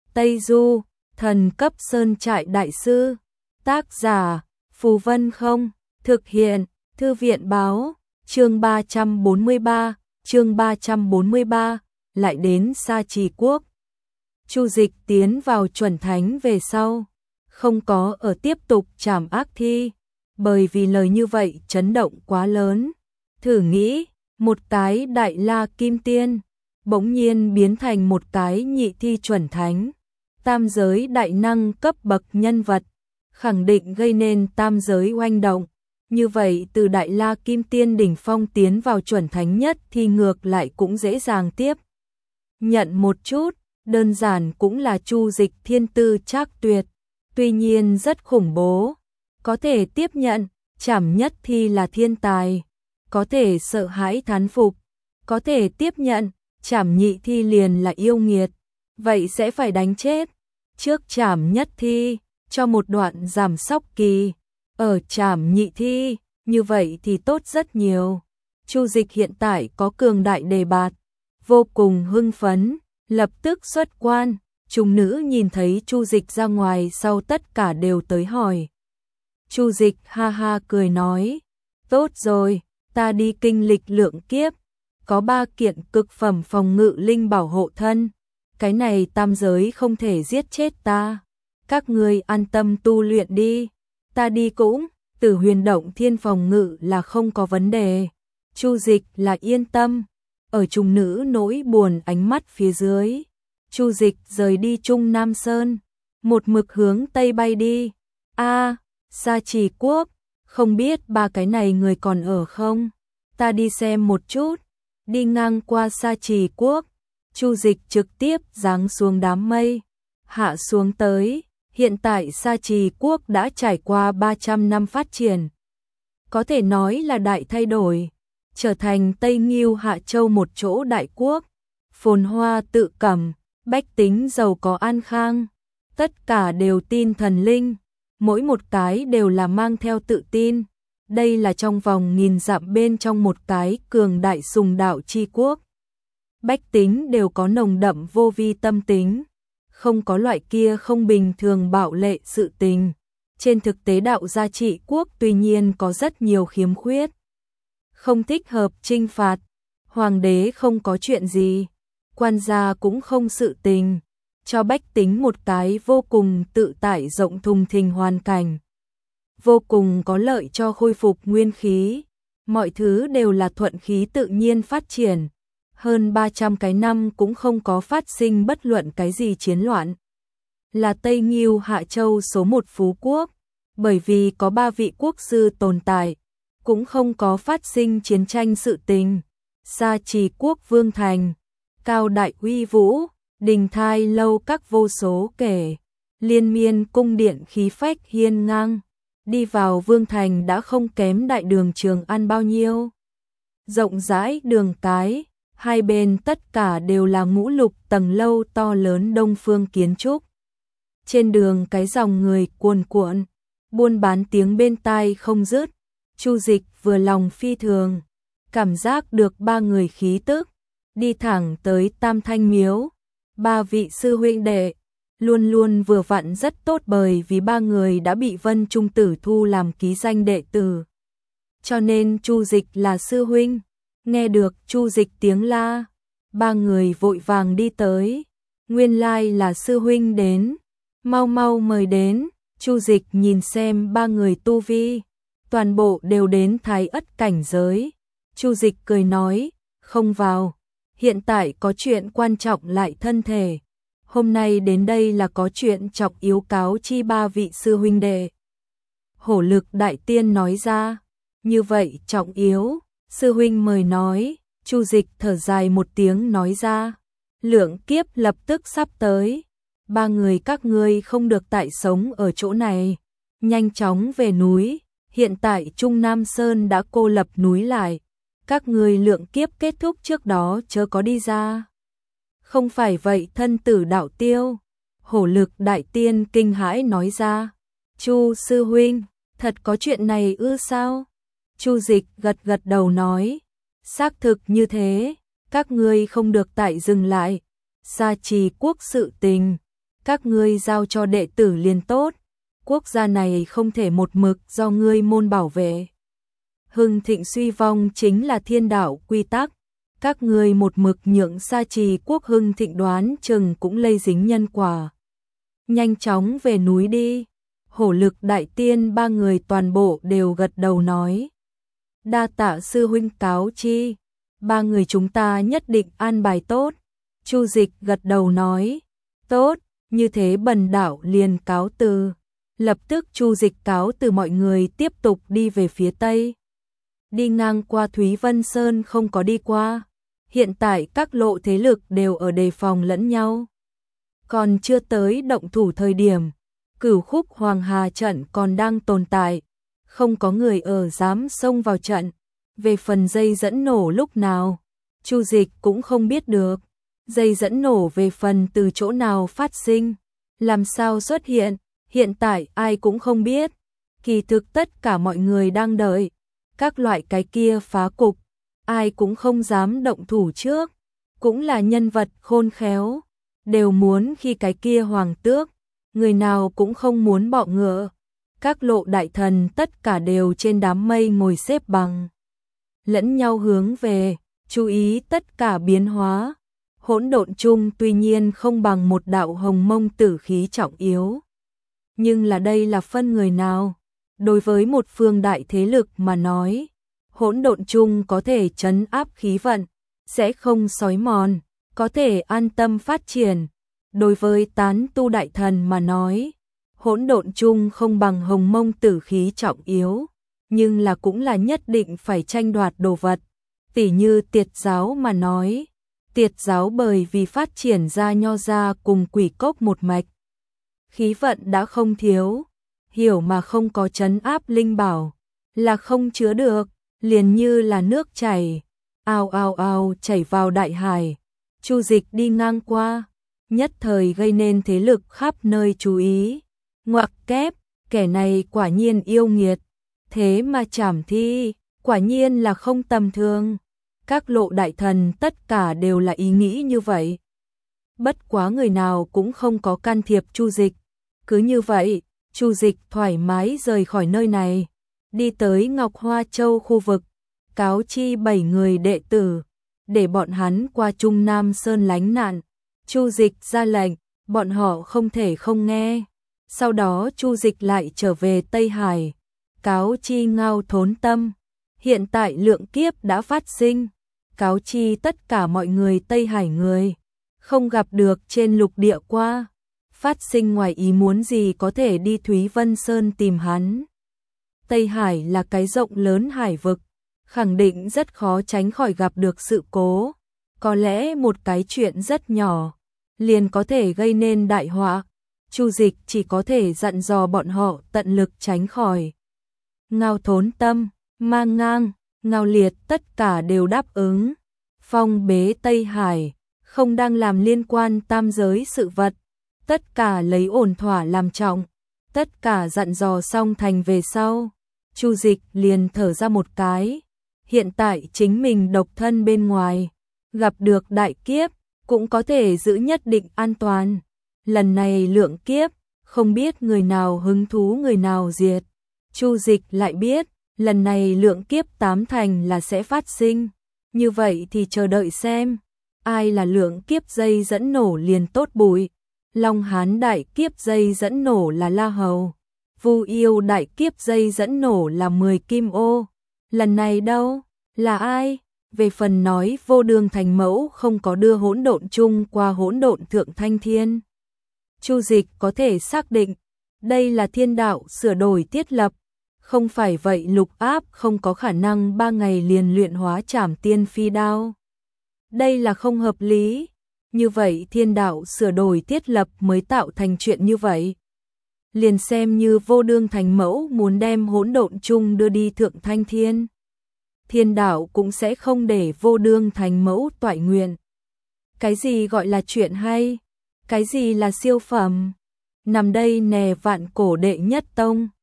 Tây Du, thần cấp sơn trại đại sư. Tác giả, Phù Vân Không. Thực hiện, Thư viện báo. Chương 343, lại đến Sa Trì Quốc. Chu Dịch tiến vào chuẩn thánh về sau, không có ở tiếp tục trảm ác thi, bởi vì lời như vậy chấn động quá lớn. Thử nghĩ, một cái đại la kim tiên, bỗng nhiên biến thành một cái nhị thi chuẩn thánh, tam giới đại năng cấp bậc nhân vật, khẳng định gây nên tam giới oanh động. Như vậy từ đại la kim tiên đỉnh phong tiến vào chuẩn thánh nhất thì ngược lại cũng dễ dàng tiếp nhận một chút, đơn giản cũng là Chu Dịch thiên tư trác tuyệt, tuy nhiên rất khủng bố, có thể tiếp nhận, trảm nhất thi là thiên tài, có thể sợ hãi thán phục, có thể tiếp nhận, trảm nhị thi liền là yêu nghiệt, vậy sẽ phải đánh chết. Trước trảm nhất thi, cho một đoạn giảm sóc kỳ, ở trảm nhị thi, như vậy thì tốt rất nhiều. Chu Dịch hiện tại có cường đại đề bạt, vô cùng hưng phấn, lập tức xuất quan. Chúng nữ nhìn thấy Chu Dịch ra ngoài sau tất cả đều tới hỏi. Chu Dịch ha ha cười nói, tốt rồi, ta đi kinh lịch lượng kiếp, có 3 kiện cực phẩm phòng ngự linh bảo hộ thân, cái này tam giới không thể giết chết ta, các ngươi an tâm tu luyện đi, ta đi cũng. Tử Huyền Động Thiên phòng ngự là không có vấn đề. Chu Dịch là yên tâm. Ở chúng nữ nỗi buồn ánh mắt phía dưới, Chu Dịch rời đi Trung Nam Sơn, một mực hướng Tây bay đi. Sa Trì Quốc, không biết 3 cái này người còn ở không? Ta đi xem một chút. Đi ngang qua Sa Trì Quốc, Chu Dịch trực tiếp giáng xuống đám mây, hạ xuống tới. Hiện tại Sa Trì Quốc đã trải qua 300 năm phát triển, có thể nói là đại thay đổi, trở thành Tây Ngưu Hạ Châu một chỗ đại quốc, phồn hoa tự cẩm, bách tính giàu có an khang, tất cả đều tin thần linh, mỗi một cái đều là mang theo tự tin. Đây là trong vòng 1000 dặm bên trong một cái cường đại sùng đạo chi quốc. Bách tính đều có nồng đậm vô vi tâm tính, không có loại kia không bình thường bạo lệ sự tình. Trên thực tế đạo gia trị quốc tuy nhiên có rất nhiều khiếm khuyết, không thích hợp trinh phạt, hoàng đế không có chuyện gì, quan gia cũng không sự tình, cho bách tính một cái vô cùng tự tại rộng thùng thình hoàn cảnh, vô cùng có lợi cho khôi phục nguyên khí, mọi thứ đều là thuận khí tự nhiên phát triển. Hơn 300 cái năm cũng không có phát sinh bất luận cái gì chiến loạn. Là Tây Ngưu Hạ Châu số 1 phú quốc, bởi vì có 3 vị quốc sư tồn tại, cũng không có phát sinh chiến tranh sự tình. Sa Trì Quốc vương thành, cao đại uy vũ, đình thai lâu các vô số kể, liên miên cung điện khí phách hiên ngang, đi vào vương thành đã không kém đại đường Trường An bao nhiêu. Rộng rãi đường cái, hai bên tất cả đều là ngũ lục tầng lâu to lớn đông phương kiến trúc. Trên đường cái dòng người cuồn cuộn, buôn bán tiếng bên tai không dứt. Chu Dịch vừa lòng phi thường, cảm giác được 3 người khí tức, đi thẳng tới Tam Thanh Miếu. 3 vị sư huynh đệ, luôn luôn vừa vặn rất tốt bởi vì 3 người đã bị Vân Trung Tử thu làm ký danh đệ tử. Cho nên Chu Dịch là sư huynh. Nghe được Chu Dịch tiếng la, 3 người vội vàng đi tới. Nguyên lai là sư huynh đến, mau mau mời đến. Chu Dịch nhìn xem 3 người tu vi, toàn bộ đều đến Thái Ất cảnh giới. Chu Dịch cười nói, không vào, hiện tại có chuyện quan trọng lại thân thể. Hôm nay đến đây là có chuyện trọng yếu cáo chi 3 vị sư huynh đệ. Hổ Lực đại tiên nói ra, như vậy trọng yếu. Sư huynh mời nói. Chu Dịch thở dài một tiếng nói ra, lượng kiếp lập tức sắp tới, 3 người các ngươi không được tại sống ở chỗ này, nhanh chóng về núi. Hiện tại Trung Nam Sơn đã cô lập núi lại, các ngươi lượng kiếp kết thúc trước đó chớ có đi ra, không phải vậy thân tử đạo tiêu. Hổ Lực đại tiên kinh hãi nói ra, Chu sư huynh, thật có chuyện này ư sao? Chu Dịch gật gật đầu nói, xác thực như thế, các ngươi không được tại dừng lại. Sa Trì Quốc sự tình, các ngươi giao cho đệ tử liền tốt, quốc gia này không thể một mực do ngươi môn bảo vệ. Hưng thịnh suy vong chính là thiên đạo quy tắc, các ngươi một mực nhượng Sa Trì quốc hưng thịnh đoán chừng cũng lây dính nhân quả. Nhanh chóng về núi đi. Hổ Lực đại tiên ba người toàn bộ đều gật đầu nói. Đa tạ sư huynh cáo chi, ba người chúng ta nhất định an bài tốt. Chu Dịch gật đầu nói, tốt, như thế bần đạo liền cáo từ. Lập tức Chu Dịch cáo từ mọi người tiếp tục đi về phía tây. Đi ngang qua Thúy Vân Sơn không có đi qua. Hiện tại các lộ thế lực đều ở đề phòng lẫn nhau. Còn chưa tới động thủ thời điểm, Cửu Khúc Hoàng Hà trận còn đang tồn tại, không có người ở dám xông vào trận. Về phần dây dẫn nổ lúc nào, Chu Dịch cũng không biết được. Dây dẫn nổ về phần từ chỗ nào phát sinh, làm sao xuất hiện, hiện tại ai cũng không biết. Kỳ thực tất cả mọi người đang đợi các loại cái kia phá cục, ai cũng không dám động thủ trước, cũng là nhân vật khôn khéo, đều muốn khi cái kia hoàng tước, người nào cũng không muốn bọ ngựa. Các lộ đại thần tất cả đều trên đám mây ngồi xếp bằng, lẫn nhau hướng về, chú ý tất cả biến hóa. Hỗn độn chung tuy nhiên không bằng một đạo hồng mông tử khí trọng yếu, nhưng là đây là phân người nào? Đối với một phương đại thế lực mà nói, hỗn độn chung có thể trấn áp khí vận, sẽ không xói mòn, có thể an tâm phát triển. Đối với tán tu đại thần mà nói, hỗn độn chung không bằng hồng mông tử khí trọng yếu, nhưng là cũng là nhất định phải tranh đoạt đồ vật. Tỉ như Tiệt giáo mà nói, Tiệt giáo bởi vì phát triển ra Nho gia cùng Quỷ Cốc một mạch, khí vận đã không thiếu, hiểu mà không có trấn áp linh bảo là không chứa được, liền như là nước chảy, ao ao ao chảy vào đại hải. Chu Dịch đi ngang qua, nhất thời gây nên thế lực khắp nơi chú ý. Ngoặc kép, kẻ này quả nhiên yêu nghiệt, thế mà trảm thi, quả nhiên là không tầm thường. Các lộ đại thần tất cả đều là ý nghĩ như vậy. Bất quá người nào cũng không có can thiệp Chu Dịch. Cứ như vậy, Chu Dịch thoải mái rời khỏi nơi này, đi tới Ngọc Hoa Châu khu vực, cáo chi 7 người đệ tử, để bọn hắn qua Trung Nam Sơn lánh nạn. Chu Dịch ra lệnh, bọn họ không thể không nghe. Sau đó Chu Dịch lại trở về Tây Hải, cáo chi Ngao Thốn Tâm, hiện tại lượng kiếp đã phát sinh, cáo chi tất cả mọi người Tây Hải người, không gặp được trên lục địa qua, phát sinh ngoài ý muốn gì có thể đi Thúy Vân Sơn tìm hắn. Tây Hải là cái rộng lớn hải vực, khẳng định rất khó tránh khỏi gặp được sự cố, có lẽ một cái chuyện rất nhỏ liền có thể gây nên đại họa. Chu Dịch chỉ có thể dặn dò bọn họ tận lực tránh khỏi. Ngao Thốn Tâm, Ma Ngang, Ngao Liệt tất cả đều đáp ứng. Phong bế Tây Hải, không đang làm liên quan tam giới sự vật, tất cả lấy ổn thỏa làm trọng. Tất cả dặn dò xong thành về sau, Chu Dịch liền thở ra một cái. Hiện tại chính mình độc thân bên ngoài, gặp được đại kiếp, cũng có thể giữ nhất định an toàn. Lần này lượng kiếp, không biết người nào hứng thú người nào diệt. Chu Dịch lại biết, lần này lượng kiếp 8 thành là sẽ phát sinh. Như vậy thì chờ đợi xem, ai là lượng kiếp dây dẫn nổ liền tốt bụi. Long Hán đại kiếp dây dẫn nổ là La Hầu. Vu Yêu đại kiếp dây dẫn nổ là 10 Kim Ô. Lần này đâu, là ai? Về phần nói Vô Đường Thành Mẫu không có đưa hỗn độn chung qua hỗn độn thượng thanh thiên. Chu Dịch có thể xác định, đây là thiên đạo sửa đổi thiết lập, không phải vậy Lục Áp không có khả năng 3 ngày liền luyện hóa Trảm Tiên Phi Đao. Đây là không hợp lý, như vậy thiên đạo sửa đổi thiết lập mới tạo thành chuyện như vậy. Liền xem như Vô Đương Thành Mẫu muốn đem hỗn độn chung đưa đi thượng thanh thiên, thiên đạo cũng sẽ không để Vô Đương Thành Mẫu toại nguyện. Cái gì gọi là chuyện hay? Cái gì là siêu phẩm? Nằm đây nè vạn cổ đệ nhất tông.